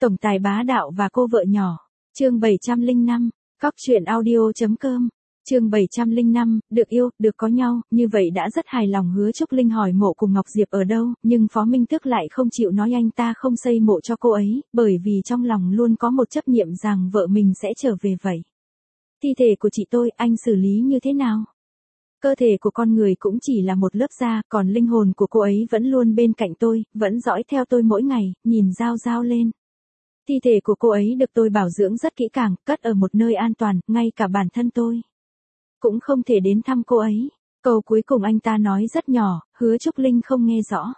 Tổng tài bá đạo và cô vợ nhỏ. Chương 705. Cóc truyện audio.com. Chương 705, được yêu, được có nhau, như vậy đã rất hài lòng. Hứa Trúc Linh hỏi mộ của Ngọc Diệp ở đâu, nhưng Phó Minh Tước lại không chịu nói anh ta không xây mộ cho cô ấy, bởi vì trong lòng luôn có một chấp niệm rằng vợ mình sẽ trở về vậy. Thi thể của chị tôi, anh xử lý như thế nào? Cơ thể của con người cũng chỉ là một lớp da, còn linh hồn của cô ấy vẫn luôn bên cạnh tôi, vẫn dõi theo tôi mỗi ngày, nhìn Giao Giao lên. Thi thể của cô ấy được tôi bảo dưỡng rất kỹ càng, cất ở một nơi an toàn, ngay cả bản thân tôi cũng không thể đến thăm cô ấy. Câu cuối cùng anh ta nói rất nhỏ, Hứa Trúc Linh không nghe rõ.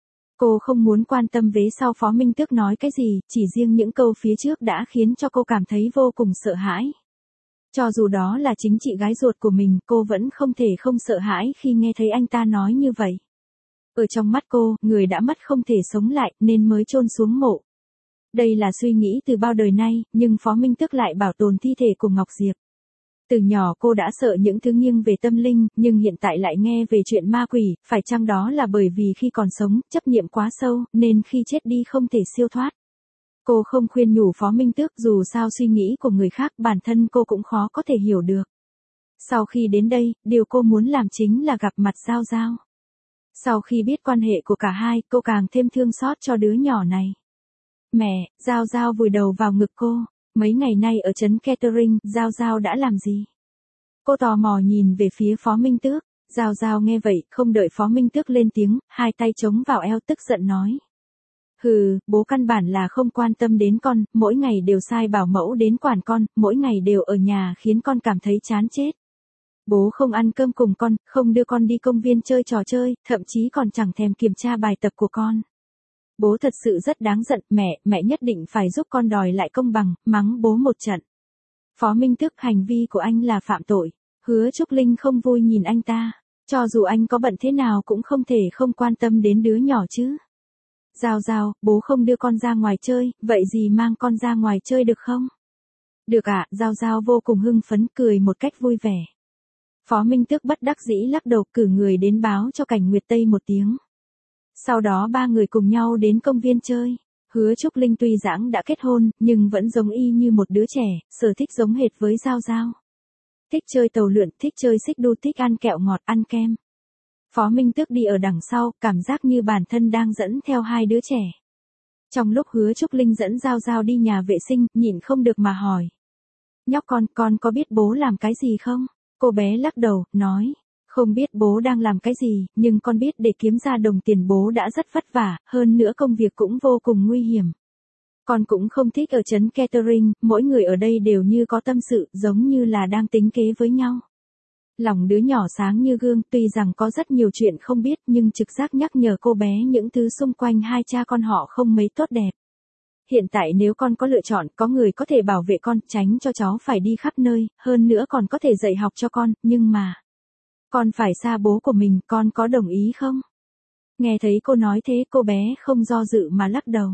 Cô không muốn quan tâm vế sau Phó Minh Tước nói cái gì, chỉ riêng những câu phía trước đã khiến cho cô cảm thấy vô cùng sợ hãi. Cho dù đó là chính chị gái ruột của mình, cô vẫn không thể không sợ hãi khi nghe thấy anh ta nói như vậy. Ở trong mắt cô, người đã mất không thể sống lại, nên mới chôn xuống mộ. Đây là suy nghĩ từ bao đời nay, nhưng Phó Minh Tước lại bảo tồn thi thể của Ngọc Diệp. Từ nhỏ cô đã sợ những thứ nghiêng về tâm linh, nhưng hiện tại lại nghe về chuyện ma quỷ, phải chăng đó là bởi vì khi còn sống, chấp niệm quá sâu, nên khi chết đi không thể siêu thoát. Cô không khuyên nhủ Phó Minh Tước, dù sao suy nghĩ của người khác bản thân cô cũng khó có thể hiểu được. Sau khi đến đây, điều cô muốn làm chính là gặp mặt Giao Giao. Sau khi biết quan hệ của cả hai, cô càng thêm thương xót cho đứa nhỏ này. Mẹ, Giao Giao vùi đầu vào ngực cô. Mấy ngày nay ở trấn Kettering, Giao Giao đã làm gì? Cô tò mò nhìn về phía Phó Minh Tước. Giao Giao nghe vậy, không đợi Phó Minh Tước lên tiếng, hai tay chống vào eo tức giận nói. Hừ, bố căn bản là không quan tâm đến con, mỗi ngày đều sai bảo mẫu đến quản con, mỗi ngày đều ở nhà khiến con cảm thấy chán chết. Bố không ăn cơm cùng con, không đưa con đi công viên chơi trò chơi, thậm chí còn chẳng thèm kiểm tra bài tập của con. Bố thật sự rất đáng giận, mẹ nhất định phải giúp con đòi lại công bằng, mắng bố một trận. Phó Minh Tước, hành vi của anh là phạm tội. Hứa Trúc Linh không vui nhìn anh ta, cho dù anh có bận thế nào cũng không thể không quan tâm đến đứa nhỏ chứ. Giao Giao, bố không đưa con ra ngoài chơi, vậy gì mang con ra ngoài chơi được không? Được ạ, Giao Giao vô cùng hưng phấn, cười một cách vui vẻ. Phó Minh Tước bất đắc dĩ lắc đầu, cử người đến báo cho Cảnh Nguyệt Tây một tiếng. Sau đó ba người cùng nhau đến công viên chơi. Hứa Trúc Linh tuy dãng đã kết hôn, nhưng vẫn giống y như một đứa trẻ, sở thích giống hệt với Giao Giao. Thích chơi tàu lượn, thích chơi xích đu, thích ăn kẹo ngọt, ăn kem. Phó Minh Tước đi ở đằng sau, cảm giác như bản thân đang dẫn theo hai đứa trẻ. Trong lúc Hứa Trúc Linh dẫn Giao Giao đi nhà vệ sinh, nhịn không được mà hỏi. Nhóc con có biết bố làm cái gì không? Cô bé lắc đầu, nói. Không biết bố đang làm cái gì, nhưng con biết để kiếm ra đồng tiền bố đã rất vất vả, hơn nữa công việc cũng vô cùng nguy hiểm. Con cũng không thích ở trấn Kettering, mỗi người ở đây đều như có tâm sự, giống như là đang tính kế với nhau. Lòng đứa nhỏ sáng như gương, tuy rằng có rất nhiều chuyện không biết, nhưng trực giác nhắc nhở cô bé những thứ xung quanh hai cha con họ không mấy tốt đẹp. Hiện tại nếu con có lựa chọn, có người có thể bảo vệ con, tránh cho cháu phải đi khắp nơi, hơn nữa còn có thể dạy học cho con, nhưng mà con phải xa bố của mình, con có đồng ý không? Nghe thấy cô nói thế, cô bé không do dự mà lắc đầu.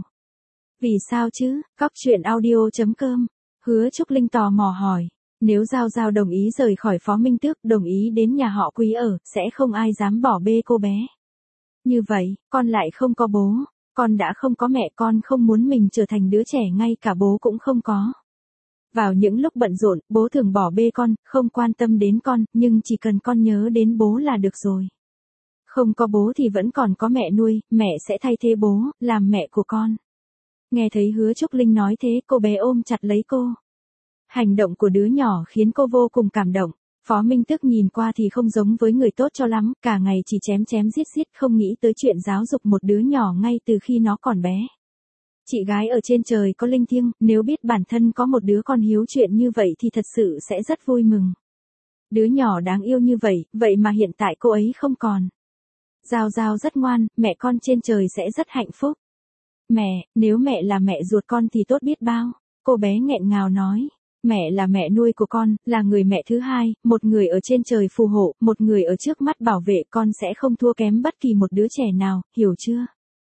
Vì sao chứ? Cóc truyện audio.com. Hứa Trúc Linh tò mò hỏi. Nếu Giao Giao đồng ý rời khỏi Phó Minh Tước, đồng ý đến nhà họ Quý ở, sẽ không ai dám bỏ bê cô bé. Như vậy, con lại không có bố, con đã không có mẹ, con không muốn mình trở thành đứa trẻ ngay cả bố cũng không có. Vào những lúc bận rộn, bố thường bỏ bê con, không quan tâm đến con, nhưng chỉ cần con nhớ đến bố là được rồi. Không có bố thì vẫn còn có mẹ nuôi, mẹ sẽ thay thế bố, làm mẹ của con. Nghe thấy Hứa Trúc Linh nói thế, cô bé ôm chặt lấy cô. Hành động của đứa nhỏ khiến cô vô cùng cảm động. Phó Minh Tước nhìn qua thì không giống với người tốt cho lắm, cả ngày chỉ chém giết, không nghĩ tới chuyện giáo dục một đứa nhỏ ngay từ khi nó còn bé. Chị gái ở trên trời có linh thiêng, nếu biết bản thân có một đứa con hiếu chuyện như vậy thì thật sự sẽ rất vui mừng. Đứa nhỏ đáng yêu như vậy, vậy mà hiện tại cô ấy không còn. Giao Giao rất ngoan, mẹ con trên trời sẽ rất hạnh phúc. Mẹ, nếu mẹ là mẹ ruột con thì tốt biết bao. Cô bé nghẹn ngào nói. Mẹ là mẹ nuôi của con, là người mẹ thứ hai, một người ở trên trời phù hộ, một người ở trước mắt bảo vệ, con sẽ không thua kém bất kỳ một đứa trẻ nào, hiểu chưa?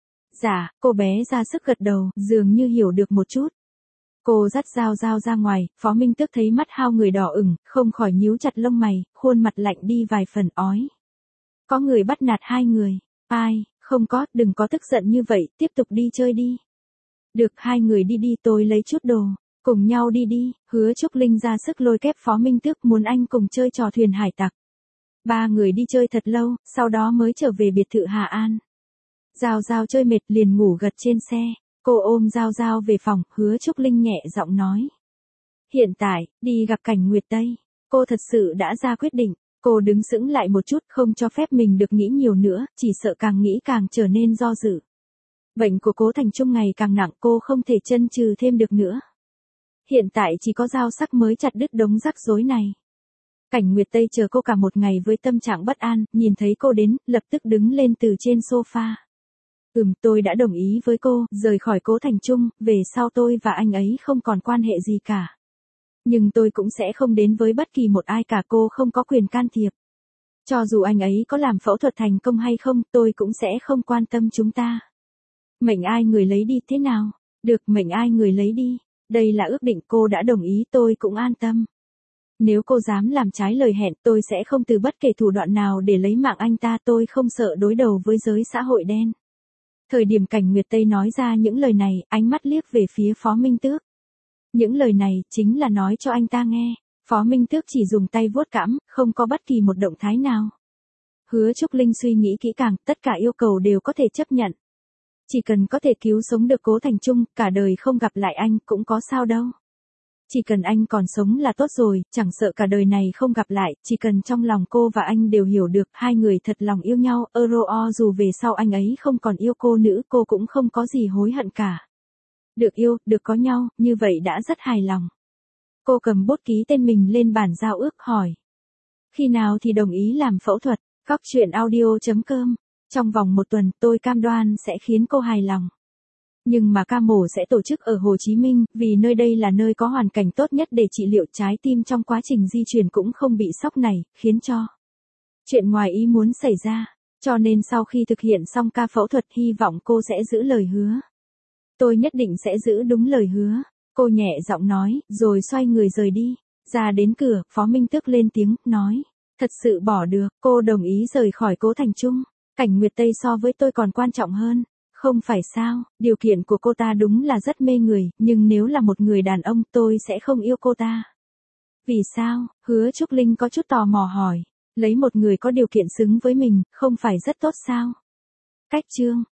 Dạ, cô bé ra sức gật đầu, dường như hiểu được một chút. Cô dắt Giao Giao ra ngoài, Phó Minh Tước thấy mắt hao người đỏ ửng, không khỏi nhíu chặt lông mày, khuôn mặt lạnh đi vài phần ói. Có người bắt nạt hai người. Ai, không có, đừng có tức giận như vậy, tiếp tục đi chơi đi. Được, hai người đi đi, tôi lấy chút đồ. Cùng nhau đi đi, Hứa Trúc Linh ra sức lôi kép Phó Minh Tước muốn anh cùng chơi trò thuyền hải tặc. Ba người đi chơi thật lâu, sau đó mới trở về biệt thự Hà An. Giao Giao chơi mệt liền ngủ gật trên xe. Cô ôm Giao Giao về phòng, Hứa Trúc Linh nhẹ giọng nói. Hiện tại, đi gặp Cảnh Nguyệt Tây. Cô thật sự đã ra quyết định. Cô đứng sững lại một chút, không cho phép mình được nghĩ nhiều nữa, chỉ sợ càng nghĩ càng trở nên do dự. Bệnh của Cố Thành Trung ngày càng nặng, cô không thể chân trừ thêm được nữa. Hiện tại chỉ có dao sắc mới chặt đứt đống rắc rối này. Cảnh Nguyệt Tây chờ cô cả một ngày với tâm trạng bất an, nhìn thấy cô đến, lập tức đứng lên từ trên sofa. Tôi đã đồng ý với cô, rời khỏi Cố Thành Trung, về sau tôi và anh ấy không còn quan hệ gì cả. Nhưng tôi cũng sẽ không đến với bất kỳ một ai cả, cô không có quyền can thiệp. Cho dù anh ấy có làm phẫu thuật thành công hay không, tôi cũng sẽ không quan tâm chúng ta. Mệnh ai người lấy đi thế nào? Được, mệnh ai người lấy đi. Đây là ước định, cô đã đồng ý, tôi cũng an tâm. Nếu cô dám làm trái lời hẹn, tôi sẽ không từ bất kể thủ đoạn nào để lấy mạng anh ta, tôi không sợ đối đầu với giới xã hội đen. Thời điểm Cảnh Nguyệt Tây nói ra những lời này, ánh mắt liếc về phía Phó Minh Tước. Những lời này, chính là nói cho anh ta nghe. Phó Minh Tước chỉ dùng tay vuốt cãm, không có bất kỳ một động thái nào. Hứa Trúc Linh suy nghĩ kỹ càng, tất cả yêu cầu đều có thể chấp nhận. Chỉ cần có thể cứu sống được Cố Thành Trung, cả đời không gặp lại anh cũng có sao đâu. Chỉ cần anh còn sống là tốt rồi, chẳng sợ cả đời này không gặp lại, chỉ cần trong lòng cô và anh đều hiểu được hai người thật lòng yêu nhau, dù về sau anh ấy không còn yêu cô nữa, cô cũng không có gì hối hận cả. Được yêu, được có nhau, như vậy đã rất hài lòng. Cô cầm bút ký tên mình lên bản giao ước hỏi. Khi nào thì đồng ý làm phẫu thuật? Góc truyện audio.com. Trong vòng 1 tuần, tôi cam đoan sẽ khiến cô hài lòng. Nhưng mà ca mổ sẽ tổ chức ở Hồ Chí Minh, vì nơi đây là nơi có hoàn cảnh tốt nhất để trị liệu trái tim, trong quá trình di chuyển cũng không bị sốc này, khiến cho chuyện ngoài ý muốn xảy ra. Cho nên sau khi thực hiện xong ca phẫu thuật, hy vọng cô sẽ giữ lời hứa. Tôi nhất định sẽ giữ đúng lời hứa. Cô nhẹ giọng nói, rồi xoay người rời đi. Ra đến cửa, Phó Minh Tước lên tiếng, nói. Thật sự bỏ được, cô đồng ý rời khỏi Cố Thành Trung. Cảnh Nguyệt Tây so với tôi còn quan trọng hơn. Không phải sao, điều kiện của cô ta đúng là rất mê người, nhưng nếu là một người đàn ông, tôi sẽ không yêu cô ta. Vì sao? Hứa Trúc Linh có chút tò mò hỏi. Lấy một người có điều kiện xứng với mình, không phải rất tốt sao? Cách chương